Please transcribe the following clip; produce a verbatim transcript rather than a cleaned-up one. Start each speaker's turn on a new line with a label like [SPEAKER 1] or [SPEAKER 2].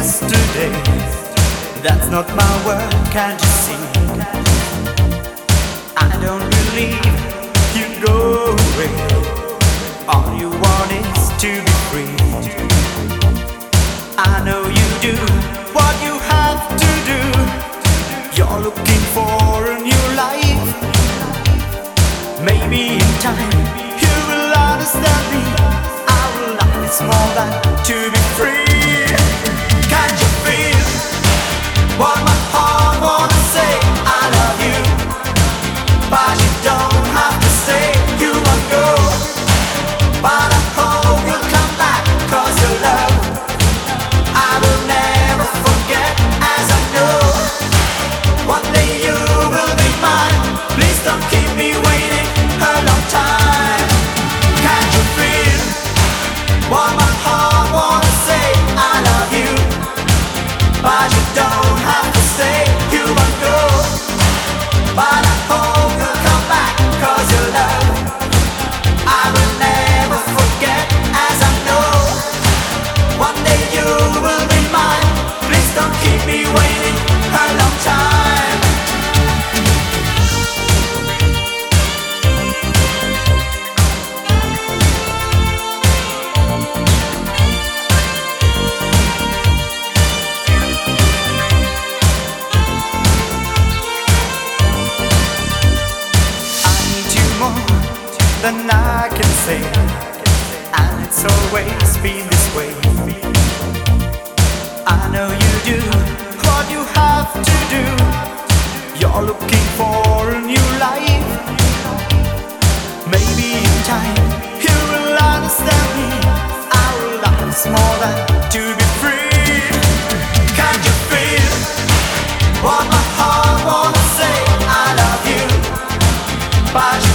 [SPEAKER 1] yesterday. That's not my word, can't you see? I don't believe you'd go away. All you want is to be free. I know you do what you have to do. You're looking for a new life. Maybe in time you will understand me. Our life is more than to be free. Can't you feel what my heart wanna say? I love you, but you don't have to say you won't go. But I hope you'll come back, 'cause your love I will never forget. As I know one day you will be mine. Please don't keep me waiting a long time. Can't you feel what my heart wanna say? I love you, but you don't have to say you won't go. But I hope you'll come back, 'cause your love I will never forget. As I know one day you will be mine. Please don't keep me waiting a long time. I need you more than I can say, and it's always been this way. I know you do what you have to do. You're looking for a new life. Maybe in time you will understand me. Our life is more than to be free. Can't you feel what my heart wanna say? I love you, but